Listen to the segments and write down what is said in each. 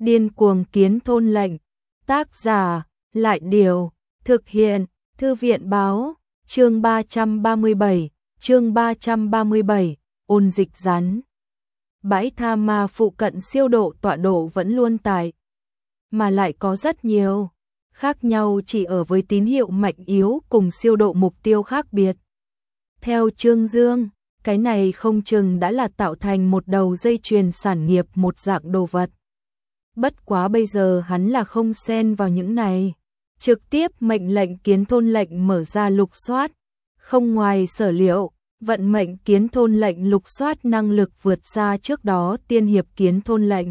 Điên cuồng kiến thôn lệnh. Tác giả, Lại Điều, thực hiện, Thư viện báo, chương 337, ôn dịch rắn. Bãi tha ma phụ cận siêu độ tọa độ vẫn luôn tại, mà lại có rất nhiều, khác nhau chỉ ở với tín hiệu mạnh yếu cùng siêu độ mục tiêu khác biệt. Theo Trương Dương, cái này không chừng đã là tạo thành một đầu dây chuyền sản nghiệp một dạng đồ vật. Bất quá bây giờ hắn là không xen vào những này, trực tiếp mệnh lệnh kiến thôn lệnh mở ra lục soát. Không ngoài sở liệu, vận mệnh kiến thôn lệnh lục soát năng lực vượt xa trước đó tiên hiệp kiến thôn lệnh.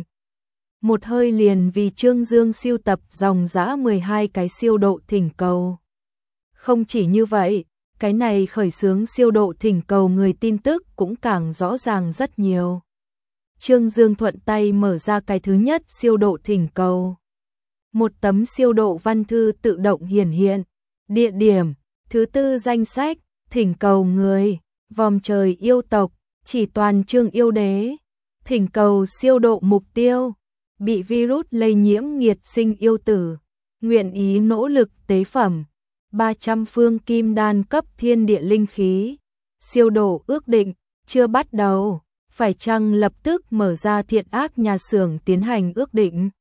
Một hơi liền vì Trương Dương siêu tập dòng dã 12 cái siêu độ thỉnh cầu. Không chỉ như vậy, cái này khởi xướng siêu độ thỉnh cầu người tin tức cũng càng rõ ràng rất nhiều. Trương Dương thuận tay mở ra cái thứ nhất siêu độ thỉnh cầu. Một tấm siêu độ văn thư tự động hiển hiện. Địa điểm, thứ tư danh sách, thỉnh cầu người, vòm trời yêu tộc, chỉ toàn Trương yêu đế. Thỉnh cầu siêu độ mục tiêu, bị virus lây nhiễm nghiệt sinh yêu tử, nguyện ý nỗ lực tế phẩm. 300 phương kim đan cấp thiên địa linh khí. Siêu độ ước định, chưa bắt đầu, phải chăng lập tức mở ra thiện ác nhà xưởng tiến hành ước định.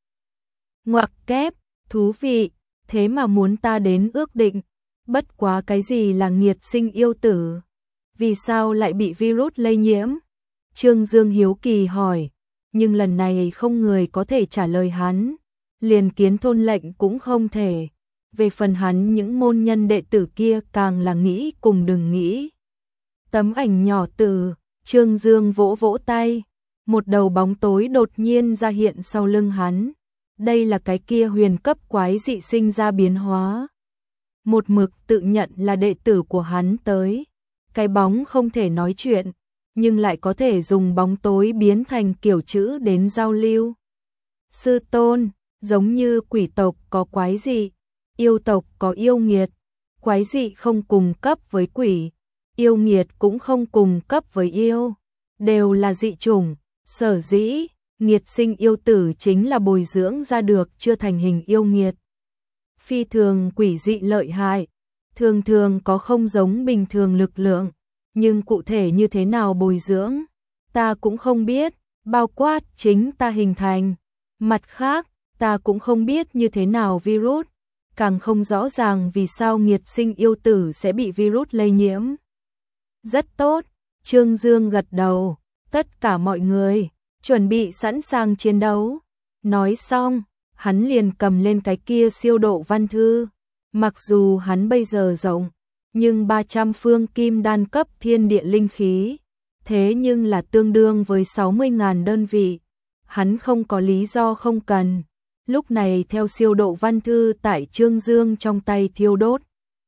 Ngoặc kép, thú vị, thế mà muốn ta đến ước định, bất quá cái gì là nghiệt sinh yêu tử? Vì sao lại bị virus lây nhiễm? Trương Dương hiếu kỳ hỏi, nhưng lần này không người có thể trả lời hắn, liền kiến thôn lệnh cũng không thể. Về phần hắn những môn nhân đệ tử kia càng là nghĩ cùng đừng nghĩ. Tấm ảnh nhỏ từ, Trương Dương vỗ vỗ tay, một đầu bóng tối đột nhiên ra hiện sau lưng hắn. Đây là cái kia huyền cấp quái dị sinh ra biến hóa. Một mực tự nhận là đệ tử của hắn tới. Cái bóng không thể nói chuyện, nhưng lại có thể dùng bóng tối biến thành kiểu chữ đến giao lưu. Sư tôn, giống như quỷ tộc có quái dị, yêu tộc có yêu nghiệt, quái dị không cùng cấp với quỷ, yêu nghiệt cũng không cùng cấp với yêu, đều là dị chủng, sở dĩ, nghiệt sinh yêu tử chính là bồi dưỡng ra được chưa thành hình yêu nghiệt. Phi thường quỷ dị lợi hại, thường thường có không giống bình thường lực lượng, nhưng cụ thể như thế nào bồi dưỡng, ta cũng không biết, bao quát chính ta hình thành. Mặt khác, ta cũng không biết như thế nào virus, càng không rõ ràng vì sao nghiệt sinh yêu tử sẽ bị virus lây nhiễm. Rất tốt, Trương Dương gật đầu, tất cả mọi người, chuẩn bị sẵn sàng chiến đấu. Nói xong, hắn liền cầm lên cái kia siêu độ văn thư. Mặc dù hắn bây giờ rộng, nhưng 300 phương kim đan cấp thiên địa linh khí, thế nhưng là tương đương với 60.000 đơn vị. Hắn không có lý do không cần. Lúc này theo siêu độ văn thư tại Trương Dương trong tay thiêu đốt.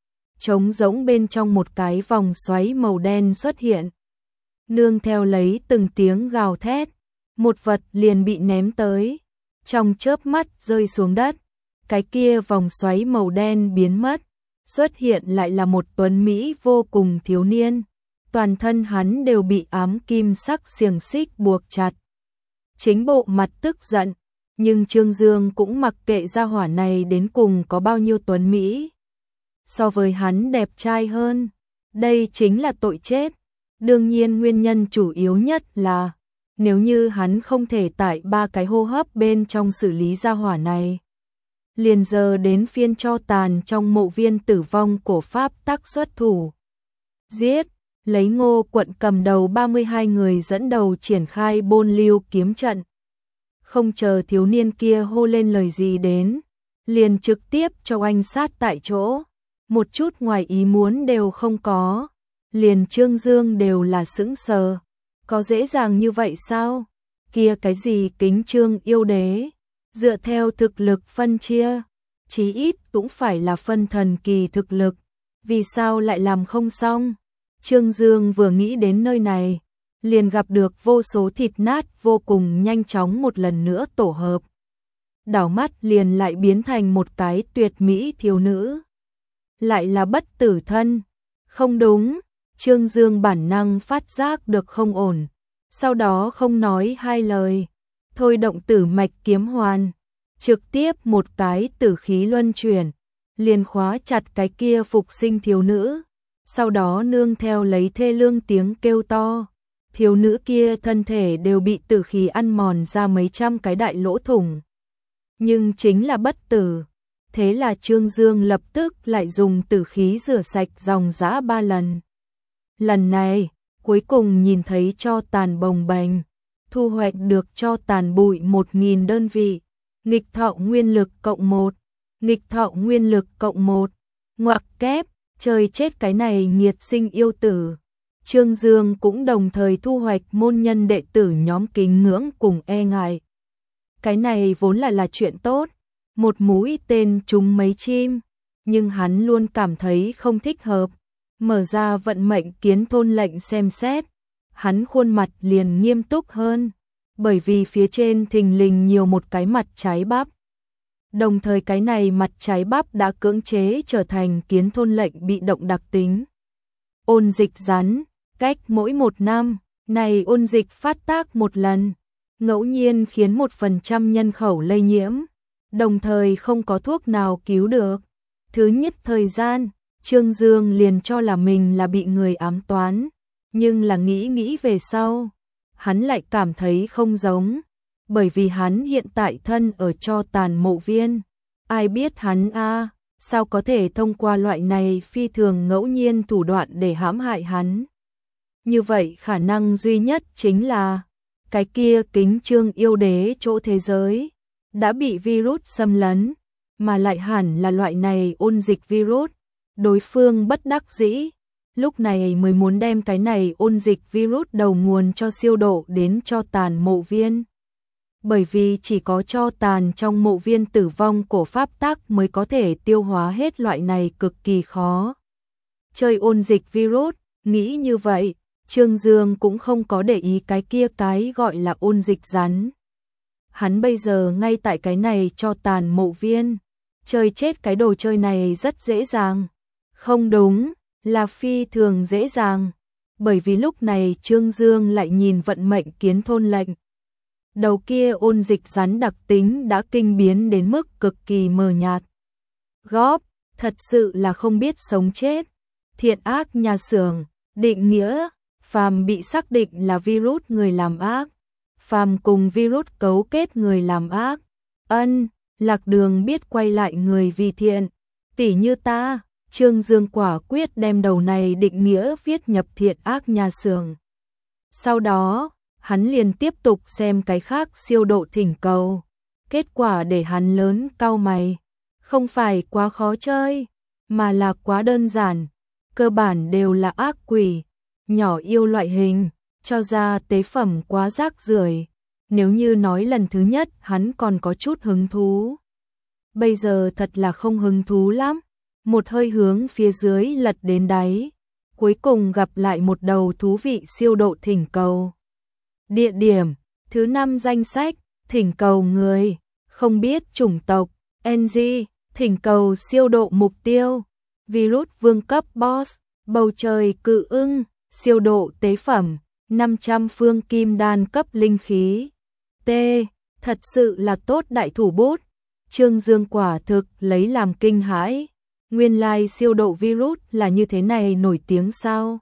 Trống rỗng bên trong một cái vòng xoáy màu đen xuất hiện. Nương theo lấy từng tiếng gào thét, một vật liền bị ném tới. Trong chớp mắt rơi xuống đất, cái kia vòng xoáy màu đen biến mất. Xuất hiện lại là một tuấn Mỹ vô cùng thiếu niên. Toàn thân hắn đều bị ám kim sắc xiềng xích buộc chặt. Chính bộ mặt tức giận, nhưng Trương Dương cũng mặc kệ gia hỏa này đến cùng có bao nhiêu tuấn Mỹ. So với hắn đẹp trai hơn, đây chính là tội chết. Đương nhiên nguyên nhân chủ yếu nhất là, nếu như hắn không thể tại 3 cái hô hấp bên trong xử lý gia hỏa này, liền giờ đến phiên cho tàn trong mộ viên tử vong của Pháp tắc xuất thủ. Giết, lấy Ngô quận cầm đầu 32 người dẫn đầu triển khai bôn lưu kiếm trận. Không chờ thiếu niên kia hô lên lời gì đến, liền trực tiếp cho anh sát tại chỗ. Một chút ngoài ý muốn đều không có, liền Trương Dương đều là sững sờ. Có dễ dàng như vậy sao? Kia cái gì kính Trương yêu đế? Dựa theo thực lực phân chia, chí ít cũng phải là phân thần kỳ thực lực. Vì sao lại làm không xong? Trương Dương vừa nghĩ đến nơi này, liền gặp được vô số thịt nát vô cùng nhanh chóng một lần nữa tổ hợp. Đảo mắt liền lại biến thành một cái tuyệt mỹ thiếu nữ. Lại là bất tử thân. Không đúng, Trương Dương bản năng phát giác được không ổn. Sau đó không nói hai lời, thôi động tử mạch kiếm hoàn, trực tiếp một cái tử khí luân chuyển, liền khóa chặt cái kia phục sinh thiếu nữ, sau đó nương theo lấy thê lương tiếng kêu to. Thiếu nữ kia thân thể đều bị tử khí ăn mòn ra mấy trăm cái đại lỗ thủng. Nhưng chính là bất tử. Thế là Trương Dương lập tức lại dùng tử khí rửa sạch dòng dã 3 lần. Lần này, cuối cùng nhìn thấy cho tàn bồng bềnh, thu hoạch được cho tàn bụi 1000 đơn vị, nghịch thọ nguyên lực cộng 1, nghịch thọ nguyên lực cộng 1, ngoặc kép, trời chết cái này nghiệt sinh yêu tử. Trương Dương cũng đồng thời thu hoạch môn nhân đệ tử nhóm kính ngưỡng cùng e ngại. Cái này vốn là chuyện tốt, một mũi tên trúng mấy chim, nhưng hắn luôn cảm thấy không thích hợp. Mở ra vận mệnh kiến thôn lệnh xem xét, hắn khuôn mặt liền nghiêm túc hơn, bởi vì phía trên thình lình nhiều một cái mặt trái bắp. Đồng thời cái này mặt trái bắp đã cưỡng chế trở thành kiến thôn lệnh bị động đặc tính. Ôn dịch rắn, cách mỗi 1 năm, này ôn dịch phát tác một lần, ngẫu nhiên khiến 1% nhân khẩu lây nhiễm, đồng thời không có thuốc nào cứu được. Thứ nhất thời gian, Trương Dương liền cho là mình là bị người ám toán, nhưng là nghĩ về sau, hắn lại cảm thấy không giống, bởi vì hắn hiện tại thân ở cho tàn mộ viên, ai biết hắn sao có thể thông qua loại này phi thường ngẫu nhiên thủ đoạn để hãm hại hắn. Như vậy khả năng duy nhất chính là cái kia kính Trương yêu đế chỗ thế giới đã bị virus xâm lấn, mà lại hẳn là loại này ôn dịch virus. Đối phương bất đắc dĩ, lúc này mới muốn đem cái này ôn dịch virus đầu nguồn cho siêu độ đến cho tàn mộ viên. Bởi vì chỉ có cho tàn trong mộ viên tử vong của pháp tắc mới có thể tiêu hóa hết loại này cực kỳ khó chơi ôn dịch virus. Nghĩ như vậy, Trương Dương cũng không có để ý cái kia cái gọi là ôn dịch rắn. Hắn bây giờ ngay tại cái này cho tàn mộ viên, chơi chết cái đồ chơi này rất dễ dàng. Không đúng, là phi thường dễ dàng, bởi vì lúc này Trương Dương lại nhìn vận mệnh kiến thôn lệnh. Đầu kia ôn dịch rắn đặc tính đã kinh biến đến mức cực kỳ mờ nhạt. Góp, thật sự là không biết sống chết. Thiện ác nhà xưởng, định nghĩa, phàm bị xác định là virus người làm ác, phàm cùng virus cấu kết người làm ác, lạc đường biết quay lại người vì thiện, tỉ như ta. Trương Dương quả quyết đem đầu này định nghĩa viết nhập thiện ác nhà xưởng. Sau đó, hắn liền tiếp tục xem cái khác siêu độ thỉnh cầu. Kết quả để hắn lớn cau mày. Không phải quá khó chơi, mà là quá đơn giản. Cơ bản đều là ác quỷ, nhỏ yêu loại hình, cho ra tế phẩm quá rác rưởi. Nếu như nói lần thứ nhất hắn còn có chút hứng thú, bây giờ thật là không hứng thú lắm. Một hơi hướng phía dưới lật đến đáy, cuối cùng gặp lại một đầu thú vị siêu độ thỉnh cầu. Địa điểm, thứ 5 danh sách, thỉnh cầu người, không biết chủng tộc, NG, thỉnh cầu siêu độ mục tiêu, virus vương cấp boss, bầu trời cự ưng, siêu độ tế phẩm, 500 phương kim đan cấp linh khí. T, thật sự là tốt đại thủ bút. Trương Dương quả thực lấy làm kinh hãi. Nguyên lai siêu độ virus là như thế này nổi tiếng sao?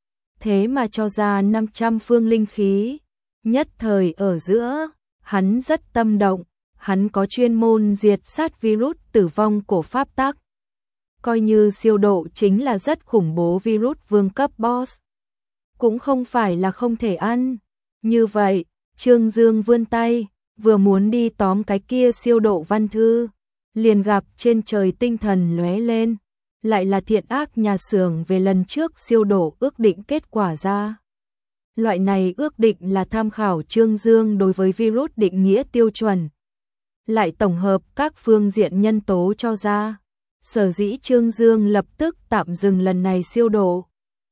Thế mà cho ra 500 phương linh khí. Nhất thời ở giữa, hắn rất tâm động, hắn có chuyên môn diệt sát virus tử vong của pháp tắc. Coi như siêu độ chính là rất khủng bố virus vương cấp boss. Cũng không phải là không thể ăn. Như vậy, Trương Dương vươn tay, vừa muốn đi tóm cái kia siêu độ văn thư, liền gặp trên trời tinh thần lóe lên, lại là thiện ác nhà xưởng về lần trước siêu độ ước định kết quả ra. Loại này ước định là tham khảo Trương Dương đối với virus định nghĩa tiêu chuẩn, lại tổng hợp các phương diện nhân tố cho ra. Sở dĩ Trương Dương lập tức tạm dừng lần này siêu độ.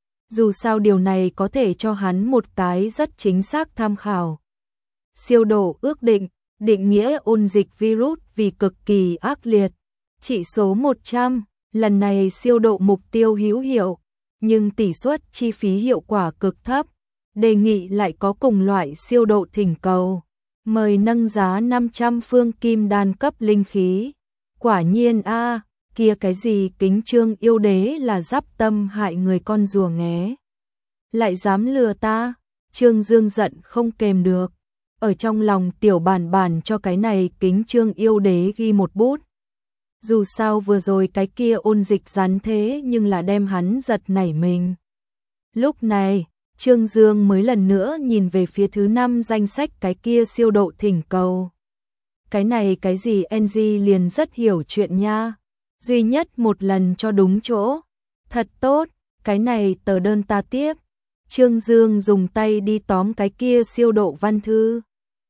Dù sao điều này có thể cho hắn một cái rất chính xác tham khảo. Siêu độ ước định, định nghĩa ôn dịch virus vì cực kỳ ác liệt. Chỉ số 100, lần này siêu độ mục tiêu hữu hiệu, nhưng tỷ suất chi phí hiệu quả cực thấp. Đề nghị lại có cùng loại siêu độ thỉnh cầu. Mời nâng giá 500 phương kim đan cấp linh khí. Quả nhiên a, kia cái gì Kính Trương yêu đế là giáp tâm hại người con rùa nghé. Lại dám lừa ta, Trương Dương giận không kềm được. Ở trong lòng tiểu bản bản cho cái này Kính Trương yêu đế ghi một bút. Dù sao vừa rồi cái kia Ôn Dịch rắn thế nhưng là đem hắn giật nảy mình. Lúc này, Trương Dương mới lần nữa nhìn về phía thứ 5 danh sách cái kia siêu độ thỉnh cầu. Cái này cái gì NG liền rất hiểu chuyện nha. Duy nhất một lần cho đúng chỗ. Thật tốt, cái này tờ đơn ta tiếp. Trương Dương dùng tay đi tóm cái kia siêu độ văn thư.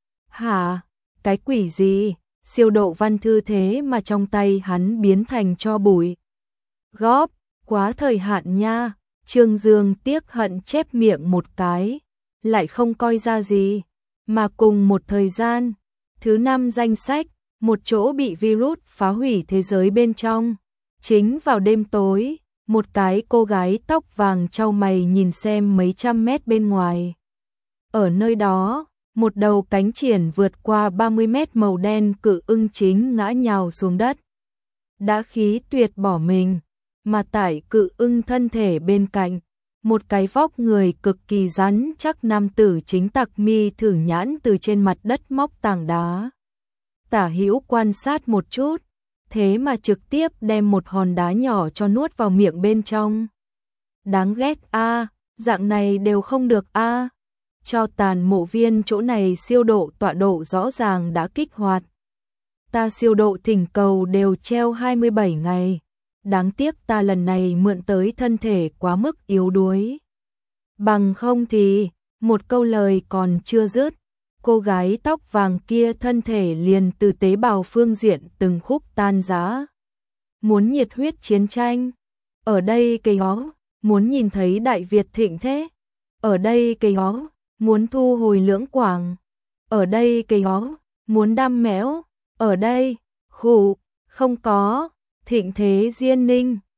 Hả? Cái quỷ gì? Siêu độ văn thư thế mà trong tay hắn biến thành tro bụi. Góp, quá thời hạn nha. Trương Dương tiếc hận chép miệng một cái. Lại không coi ra gì. Mà cùng một thời gian, thứ 5 danh sách, một chỗ bị virus phá hủy thế giới bên trong. Chính vào đêm tối, một cái cô gái tóc vàng chau mày nhìn xem mấy trăm mét bên ngoài. Ở nơi đó, một đầu cánh triển vượt qua 30 mét màu đen cự ưng chính ngã nhào xuống đất. Đã khí tuyệt bỏ mình, mà tại cự ưng thân thể bên cạnh, một cái vóc người cực kỳ rắn chắc nam tử chính tặc mi thử nhãn từ trên mặt đất móc tảng đá. Tả hữu quan sát một chút, thế mà trực tiếp đem một hòn đá nhỏ cho nuốt vào miệng bên trong. Đáng ghét a, dạng này đều không được a. Cho tàn mộ viên chỗ này siêu độ tọa độ rõ ràng đã kích hoạt. Ta siêu độ thỉnh cầu đều treo 27 ngày. Đáng tiếc ta lần này mượn tới thân thể quá mức yếu đuối. Bằng không thì, một câu lời còn chưa dứt, cô gái tóc vàng kia thân thể liền từ tế bào phương diện từng khúc tan rã. Muốn nhiệt huyết chiến tranh. Ở đây cây hó, muốn nhìn thấy Đại Việt thịnh thế. Ở đây cây hó, muốn thu hồi Lưỡng Quảng. Ở đây cây hó, muốn đam mẽo. Ở đây, khủ, không có, thịnh thế Diên Ninh.